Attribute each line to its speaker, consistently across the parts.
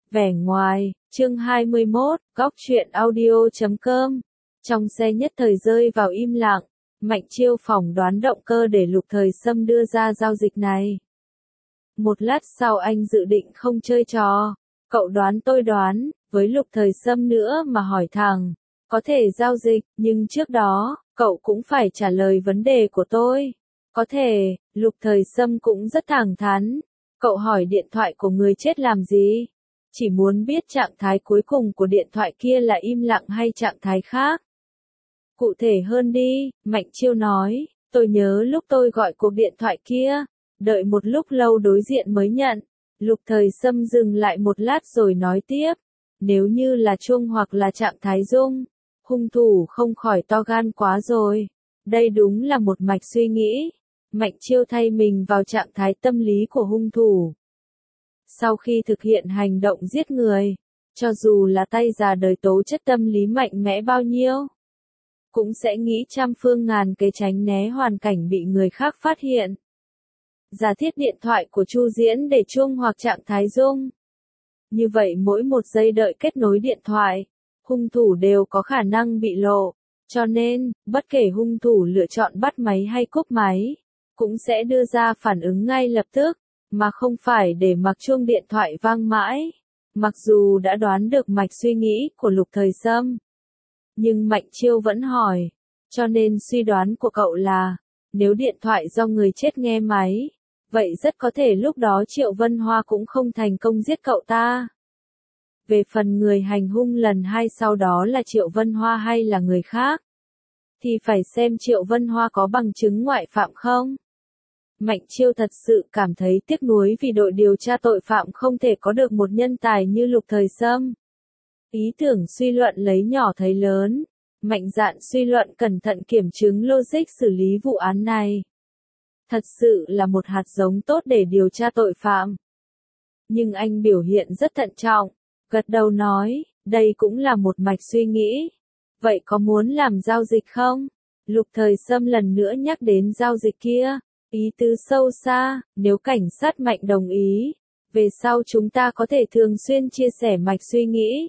Speaker 1: Vẻ ngoài, chương 21, góc truyện audio.com. Trong xe nhất thời rơi vào im lặng, Mạnh Chiêu phỏng đoán động cơ để Lục Thời Sâm đưa ra giao dịch này. Một lát sau anh dự định không chơi trò, cậu đoán tôi đoán, với Lục Thời Sâm nữa mà hỏi thẳng, có thể giao dịch, nhưng trước đó, cậu cũng phải trả lời vấn đề của tôi. Có thể, Lục Thời Sâm cũng rất thẳng thắn, cậu hỏi điện thoại của người chết làm gì? Chỉ muốn biết trạng thái cuối cùng của điện thoại kia là im lặng hay trạng thái khác. Cụ thể hơn đi, Mạnh Chiêu nói, tôi nhớ lúc tôi gọi cuộc điện thoại kia, đợi một lúc lâu đối diện mới nhận. Lục Thời Sâm dừng lại một lát rồi nói tiếp, nếu như là chuông hoặc là trạng thái rung, hung thủ không khỏi to gan quá rồi. Đây đúng là một mạch suy nghĩ. Mạnh Chiêu thay mình vào trạng thái tâm lý của hung thủ. Sau khi thực hiện hành động giết người, cho dù là tay già đời tố chất tâm lý mạnh mẽ bao nhiêu, cũng sẽ nghĩ trăm phương ngàn kế tránh né hoàn cảnh bị người khác phát hiện. Giả thiết điện thoại của Chu Diễn để chuông hoặc trạng thái rung. Như vậy mỗi một giây đợi kết nối điện thoại, hung thủ đều có khả năng bị lộ, cho nên, bất kể hung thủ lựa chọn bắt máy hay cúp máy, cũng sẽ đưa ra phản ứng ngay lập tức, mà không phải để mặc chuông điện thoại vang mãi. Mặc dù đã đoán được mạch suy nghĩ của Lục Thời Sâm, nhưng Mạnh Chiêu vẫn hỏi, cho nên suy đoán của cậu là, nếu điện thoại do người chết nghe máy, vậy rất có thể lúc đó Triệu Vân Hoa cũng không thành công giết cậu ta. Về phần người hành hung lần 2 sau đó là Triệu Vân Hoa hay là người khác, thì phải xem Triệu Vân Hoa có bằng chứng ngoại phạm không. Mạnh Chiêu thật sự cảm thấy tiếc nuối vì đội điều tra tội phạm không thể có được một nhân tài như Lục Thời Sâm. Ý tưởng suy luận lấy nhỏ thấy lớn, mạnh dạn suy luận cẩn thận kiểm chứng logic xử lý vụ án này. Thật sự là một hạt giống tốt để điều tra tội phạm. Nhưng anh biểu hiện rất thận trọng, gật đầu nói, đây cũng là một mạch suy nghĩ. Vậy có muốn làm giao dịch không? Lục Thời Sâm lần nữa nhắc đến giao dịch kia. Ý tứ sâu xa, nếu cảnh sát Mạnh đồng ý, về sau chúng ta có thể thường xuyên chia sẻ mạch suy nghĩ.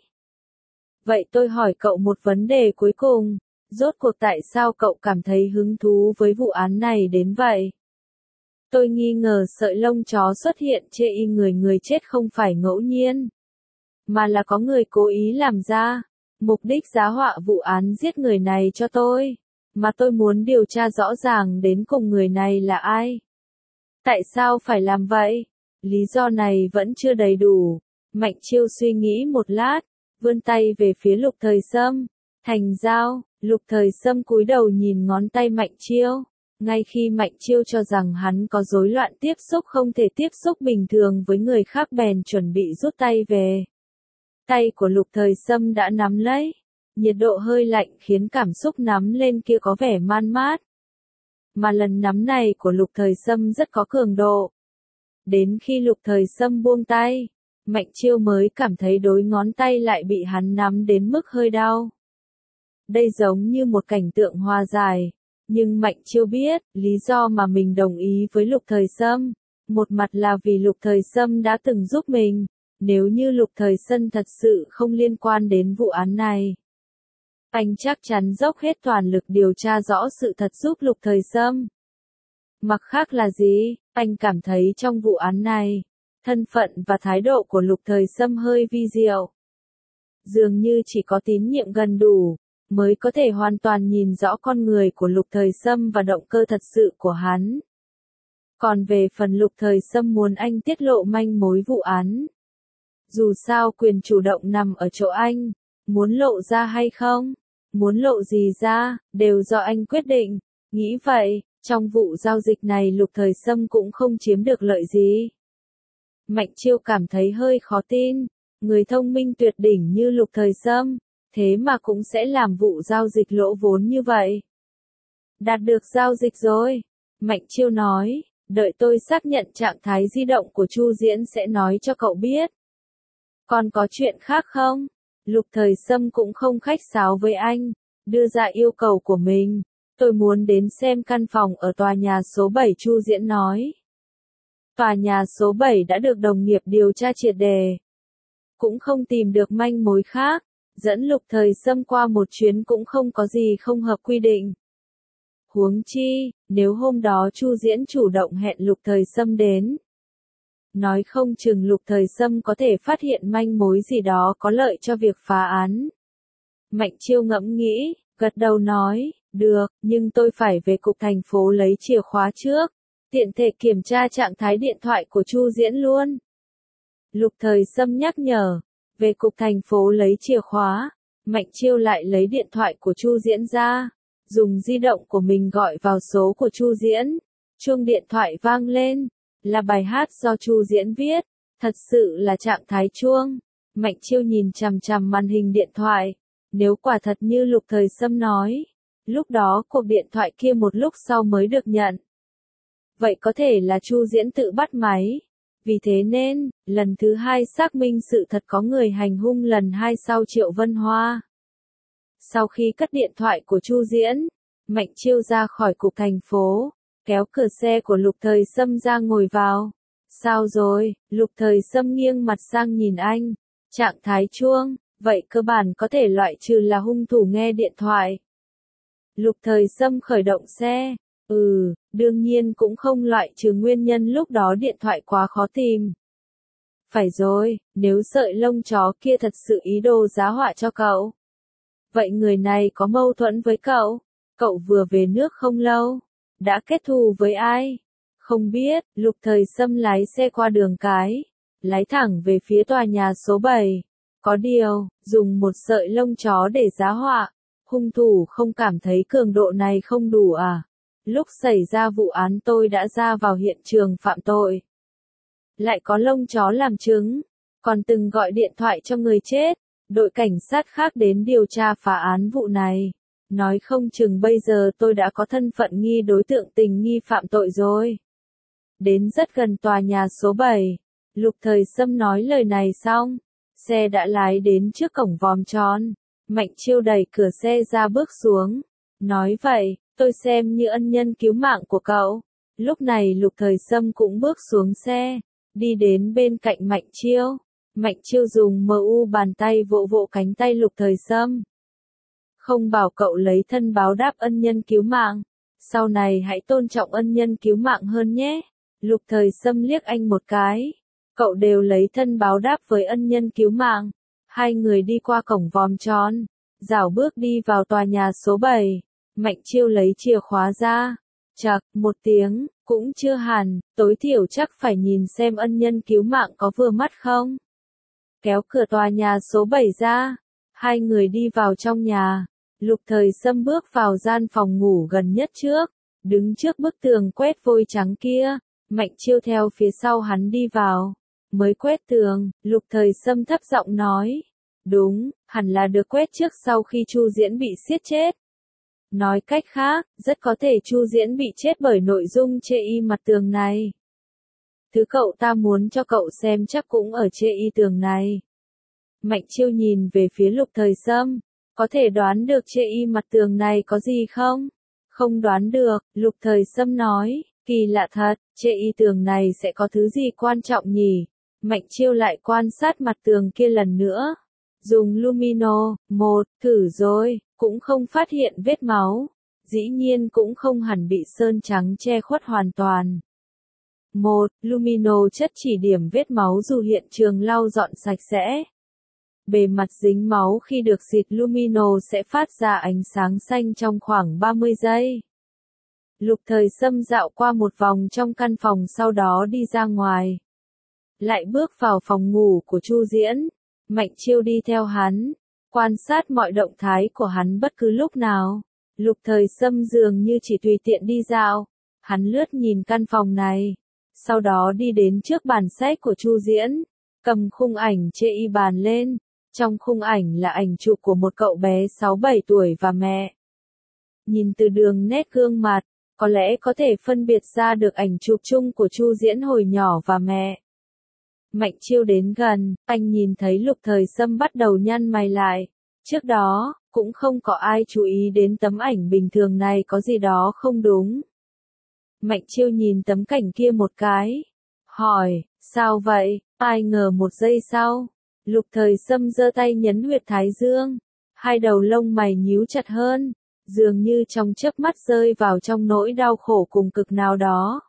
Speaker 1: Vậy tôi hỏi cậu một vấn đề cuối cùng, rốt cuộc tại sao cậu cảm thấy hứng thú với vụ án này đến vậy? Tôi nghi ngờ sợi lông chó xuất hiện chê y người chết không phải ngẫu nhiên, mà là có người cố ý làm ra, mục đích giá họa vụ án giết người này cho tôi. Mà tôi muốn điều tra rõ ràng đến cùng người này là ai. Tại sao phải làm vậy? Lý do này vẫn chưa đầy đủ. Mạnh Chiêu suy nghĩ một lát, vươn tay về phía Lục Thời Sâm. Thành giao, Lục Thời Sâm cúi đầu nhìn ngón tay Mạnh Chiêu. Ngay khi Mạnh Chiêu cho rằng hắn có rối loạn tiếp xúc không thể tiếp xúc bình thường với người khác bèn chuẩn bị rút tay về. Tay của Lục Thời Sâm đã nắm lấy. Nhiệt độ hơi lạnh khiến cảm xúc nắm lên kia có vẻ man mát. Mà lần nắm này của Lục Thời Sâm rất có cường độ. Đến khi Lục Thời Sâm buông tay, Mạnh Chiêu mới cảm thấy đôi ngón tay lại bị hắn nắm đến mức hơi đau. Đây giống như một cảnh tượng hòa giải. Nhưng Mạnh Chiêu biết, lý do mà mình đồng ý với Lục Thời Sâm, một mặt là vì Lục Thời Sâm đã từng giúp mình. Nếu như Lục Thời Sâm thật sự không liên quan đến vụ án này, anh chắc chắn dốc hết toàn lực điều tra rõ sự thật giúp Lục Thời Sâm. Mặc khác là gì, anh cảm thấy trong vụ án này, thân phận và thái độ của Lục Thời Sâm hơi vi diệu. Dường như chỉ có tín nhiệm gần đủ, mới có thể hoàn toàn nhìn rõ con người của Lục Thời Sâm và động cơ thật sự của hắn. Còn về phần Lục Thời Sâm muốn anh tiết lộ manh mối vụ án, dù sao quyền chủ động nằm ở chỗ anh, muốn lộ ra hay không, muốn lộ gì ra, đều do anh quyết định. Nghĩ vậy, trong vụ giao dịch này Lục Thời Sâm cũng không chiếm được lợi gì. Mạnh Chiêu cảm thấy hơi khó tin, người thông minh tuyệt đỉnh như Lục Thời Sâm, thế mà cũng sẽ làm vụ giao dịch lỗ vốn như vậy. Đạt được giao dịch rồi, Mạnh Chiêu nói, đợi tôi xác nhận trạng thái di động của Chu Diễn sẽ nói cho cậu biết. Còn có chuyện khác không? Lục Thời Sâm cũng không khách sáo với anh, đưa ra yêu cầu của mình. Tôi muốn đến xem căn phòng ở tòa nhà số 7, Chu Diễn nói. Tòa nhà số 7 đã được đồng nghiệp điều tra triệt đề. cũng không tìm được manh mối khác, dẫn Lục Thời Sâm qua một chuyến cũng không có gì không hợp quy định. Huống chi, nếu hôm đó Chu Diễn chủ động hẹn Lục Thời Sâm đến, nói không chừng Lục Thời Sâm có thể phát hiện manh mối gì đó có lợi cho việc phá án. Mạnh Chiêu ngẫm nghĩ, gật đầu nói, được, nhưng tôi phải về cục thành phố lấy chìa khóa trước, tiện thể kiểm tra trạng thái điện thoại của Chu Diễn luôn. Lục Thời Sâm nhắc nhở, về cục thành phố lấy chìa khóa, Mạnh Chiêu lại lấy điện thoại của Chu Diễn ra, dùng di động của mình gọi vào số của Chu Diễn. Chuông điện thoại vang lên, là bài hát do Chu Diễn viết, thật sự là trạng thái chuông. Mạnh Chiêu nhìn chằm chằm màn hình điện thoại, nếu quả thật như Lục Thời Sâm nói, lúc đó cuộc điện thoại kia một lúc sau mới được nhận. Vậy có thể là Chu Diễn tự bắt máy. Vì thế nên, lần thứ hai xác minh sự thật có người hành hung lần hai sau Triệu Vân Hoa. Sau khi cất điện thoại của Chu Diễn, Mạnh Chiêu ra khỏi cục thành phố, kéo cửa xe của Lục Thời Sâm ra ngồi vào. Sao rồi? Lục Thời Sâm nghiêng mặt sang nhìn anh. Trạng thái chuông, vậy cơ bản có thể loại trừ là hung thủ nghe điện thoại. Lục Thời Sâm khởi động xe. Đương nhiên cũng không loại trừ nguyên nhân lúc đó điện thoại quá khó tìm. Phải rồi, nếu sợi lông chó kia thật sự ý đồ giá họa cho cậu. Vậy người này có mâu thuẫn với cậu? Cậu vừa về nước không lâu. Đã kết thù với ai? Không biết. Lục Thời Sâm lái xe qua đường cái, lái thẳng về phía tòa nhà số 7. Có điều, dùng một sợi lông chó để giá họa, hung thủ không cảm thấy cường độ này không đủ à? Lúc xảy ra vụ án tôi đã ra vào hiện trường phạm tội. Lại có lông chó làm chứng, còn từng gọi điện thoại cho người chết, đội cảnh sát khác đến điều tra phá án vụ này. Nói không chừng bây giờ tôi đã có thân phận nghi đối tượng tình nghi phạm tội rồi. Đến rất gần tòa nhà số 7, Lục Thời Sâm nói lời này xong, xe đã lái đến trước cổng vòm tròn. Mạnh Chiêu đẩy cửa xe ra bước xuống, nói vậy, tôi xem như ân nhân cứu mạng của cậu. Lúc này Lục Thời Sâm cũng bước xuống xe, đi đến bên cạnh Mạnh Chiêu. Mạnh Chiêu dùng mu bàn tay vỗ vỗ cánh tay Lục Thời Sâm. Không bảo cậu lấy thân báo đáp ân nhân cứu mạng, sau này hãy tôn trọng ân nhân cứu mạng hơn nhé. Lục Thời Sâm liếc anh một cái. Cậu đều lấy thân báo đáp với ân nhân cứu mạng. Hai người đi qua cổng vòm tròn, rảo bước đi vào tòa nhà số 7. Mạnh Chiêu lấy chìa khóa ra. Chậc, một tiếng, cũng chưa hẳn, tối thiểu chắc phải nhìn xem ân nhân cứu mạng có vừa mắt không. Kéo cửa tòa nhà số 7 ra, hai người đi vào trong nhà. Lục Thời Sâm bước vào gian phòng ngủ gần nhất trước, đứng trước bức tường quét vôi trắng kia. Mạnh Chiêu theo phía sau hắn đi vào. Mới quét tường, Lục Thời Sâm thấp giọng nói. Đúng, hẳn là được quét trước sau khi Chu Diễn bị giết chết. Nói cách khác, rất có thể Chu Diễn bị chết bởi nội dung chê y mặt tường này. Thứ cậu ta muốn cho cậu xem chắc cũng ở chê y tường này. Mạnh Chiêu nhìn về phía Lục Thời Sâm. Có thể đoán được chê y mặt tường này có gì không? Không đoán được, Lục Thời Sâm nói. Kỳ lạ thật, chê y tường này sẽ có thứ gì quan trọng nhỉ? Mạnh Chiêu lại quan sát mặt tường kia lần nữa. Dùng Lumino 1, thử rồi, cũng không phát hiện vết máu. Dĩ nhiên cũng không hẳn bị sơn trắng che khuất hoàn toàn. 1. Lumino chất chỉ điểm vết máu dù hiện trường lau dọn sạch sẽ. Bề mặt dính máu khi được xịt Lumino sẽ phát ra ánh sáng xanh trong khoảng 30 giây. Lục Thời Sâm dạo qua một vòng trong căn phòng sau đó đi ra ngoài. Lại bước vào phòng ngủ của Chu Diễn. Mạnh Chiêu đi theo hắn, quan sát mọi động thái của hắn bất cứ lúc nào. Lục Thời Sâm dường như chỉ tùy tiện đi dạo. Hắn lướt nhìn căn phòng này. Sau đó đi đến trước bàn sách của Chu Diễn. Cầm khung ảnh chê y bàn lên. Trong khung ảnh là ảnh chụp của một cậu bé 6-7 tuổi và mẹ. Nhìn từ đường nét gương mặt, có lẽ có thể phân biệt ra được ảnh chụp chung của Chu Diễn hồi nhỏ và mẹ. Mạnh Chiêu đến gần, anh nhìn thấy Lục Thời Sâm bắt đầu nhăn mày lại. Trước đó, cũng không có ai chú ý đến tấm ảnh bình thường này có gì đó không đúng. Mạnh Chiêu nhìn tấm cảnh kia một cái. Hỏi, sao vậy? Ai ngờ một giây sau, Lục Thời Sâm giơ tay nhấn huyệt thái dương, hai đầu lông mày nhíu chặt hơn, dường như trong chớp mắt rơi vào trong nỗi đau khổ cùng cực nào đó.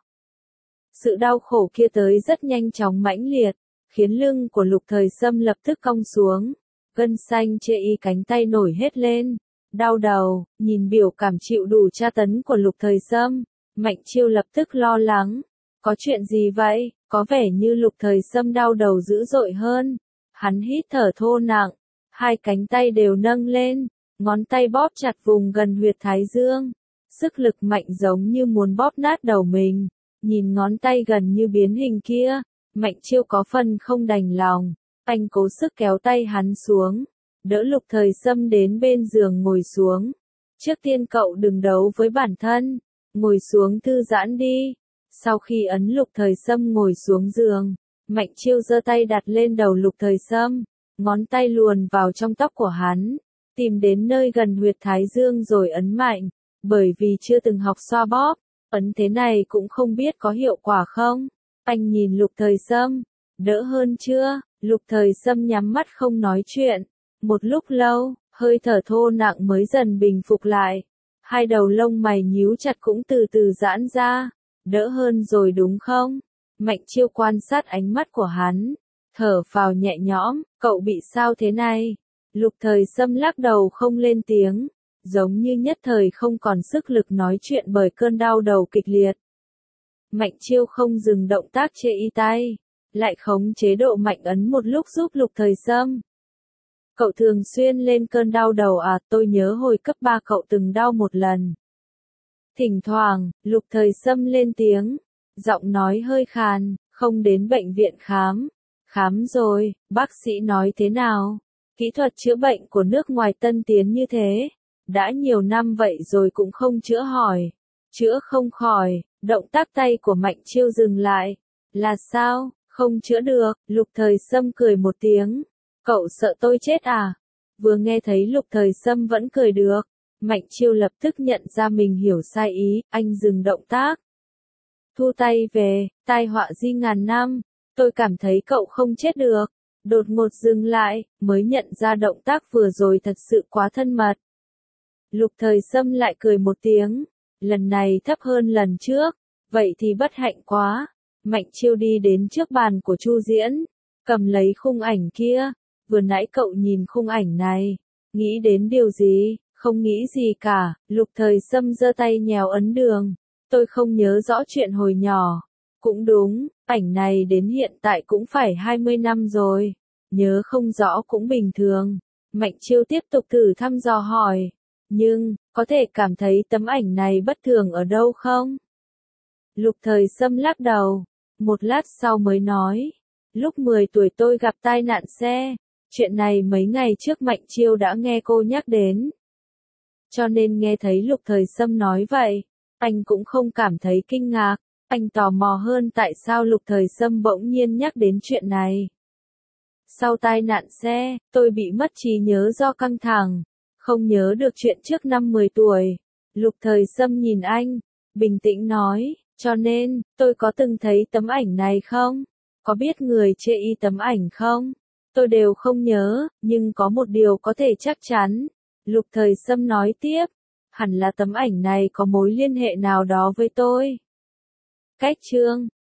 Speaker 1: Sự đau khổ kia tới rất nhanh chóng mãnh liệt, khiến lưng của Lục Thời Sâm lập tức cong xuống, gân xanh trên y cánh tay nổi hết lên, đau đầu, nhìn biểu cảm chịu đủ tra tấn của Lục Thời Sâm, Mạnh Chiêu lập tức lo lắng, có chuyện gì vậy, có vẻ như Lục Thời Sâm đau đầu dữ dội hơn, hắn hít thở thô nặng, hai cánh tay đều nâng lên, ngón tay bóp chặt vùng gần huyệt thái dương, sức lực mạnh giống như muốn bóp nát đầu mình, nhìn ngón tay gần như biến hình kia, Mạnh Chiêu có phần không đành lòng, anh cố sức kéo tay hắn xuống, đỡ Lục Thời Sâm đến bên giường ngồi xuống. Trước tiên cậu đừng đấu với bản thân, ngồi xuống thư giãn đi. Sau khi ấn Lục Thời Sâm ngồi xuống giường, Mạnh Chiêu giơ tay đặt lên đầu Lục Thời Sâm, ngón tay luồn vào trong tóc của hắn, tìm đến nơi gần huyệt thái dương rồi ấn mạnh, bởi vì chưa từng học xoa bóp, ấn thế này cũng không biết có hiệu quả không. Anh nhìn Lục Thời Sâm, đỡ hơn chưa? Lục Thời Sâm nhắm mắt không nói chuyện, một lúc lâu, hơi thở thô nặng mới dần bình phục lại, hai đầu lông mày nhíu chặt cũng từ từ giãn ra, đỡ hơn rồi đúng không? Mạnh Chiêu quan sát ánh mắt của hắn, thở phào nhẹ nhõm, cậu bị sao thế này? Lục Thời Sâm lắc đầu không lên tiếng, giống như nhất thời không còn sức lực nói chuyện bởi cơn đau đầu kịch liệt. Mạnh Chiêu không dừng động tác chê y tay, lại khống chế độ mạnh ấn một lúc giúp Lục Thời Sâm. Cậu thường xuyên lên cơn đau đầu à? Tôi nhớ hồi cấp 3 cậu từng đau một lần. Thỉnh thoảng, Lục Thời Sâm lên tiếng, giọng nói hơi khàn, không đến bệnh viện khám. Khám rồi, bác sĩ nói thế nào? Kỹ thuật chữa bệnh của nước ngoài tân tiến như thế, đã nhiều năm vậy rồi cũng không chữa hỏi. Chữa không khỏi, động tác tay của Mạnh Chiêu dừng lại. Là sao, không chữa được? Lục Thời Sâm cười một tiếng. Cậu sợ tôi chết à? Vừa nghe thấy Lục Thời Sâm vẫn cười được, Mạnh Chiêu lập tức nhận ra mình hiểu sai ý, anh dừng động tác. Thu tay về, tai họa di ngàn năm, tôi cảm thấy cậu không chết được. Đột ngột dừng lại, mới nhận ra động tác vừa rồi thật sự quá thân mật. Lục Thời Sâm lại cười một tiếng, lần này thấp hơn lần trước, vậy thì bất hạnh quá. Mạnh Chiêu đi đến trước bàn của Chu Diễn, cầm lấy khung ảnh kia, vừa nãy cậu nhìn khung ảnh này, nghĩ đến điều gì? Không nghĩ gì cả. Lục Thời Sâm giơ tay nhéo ấn đường, tôi không nhớ rõ chuyện hồi nhỏ. Cũng đúng, ảnh này đến hiện tại cũng phải 20 năm rồi, nhớ không rõ cũng bình thường. Mạnh Chiêu tiếp tục thử thăm dò hỏi, nhưng, có thể cảm thấy tấm ảnh này bất thường ở đâu không? Lục Thời Sâm lắc đầu, một lát sau mới nói, lúc 10 tuổi tôi gặp tai nạn xe, chuyện này mấy ngày trước Mạnh Chiêu đã nghe cô nhắc đến. Cho nên nghe thấy Lục Thời Sâm nói vậy, anh cũng không cảm thấy kinh ngạc, anh tò mò hơn tại sao Lục Thời Sâm bỗng nhiên nhắc đến chuyện này. Sau tai nạn xe, tôi bị mất trí nhớ do căng thẳng, không nhớ được chuyện trước năm 10 tuổi. Lục Thời Sâm nhìn anh, bình tĩnh nói, cho nên, tôi có từng thấy tấm ảnh này không? Có biết người chê y tấm ảnh không? Tôi đều không nhớ, nhưng có một điều có thể chắc chắn. Lục Thời Sâm nói tiếp, hẳn là tấm ảnh này có mối liên hệ nào đó với tôi. Cách chương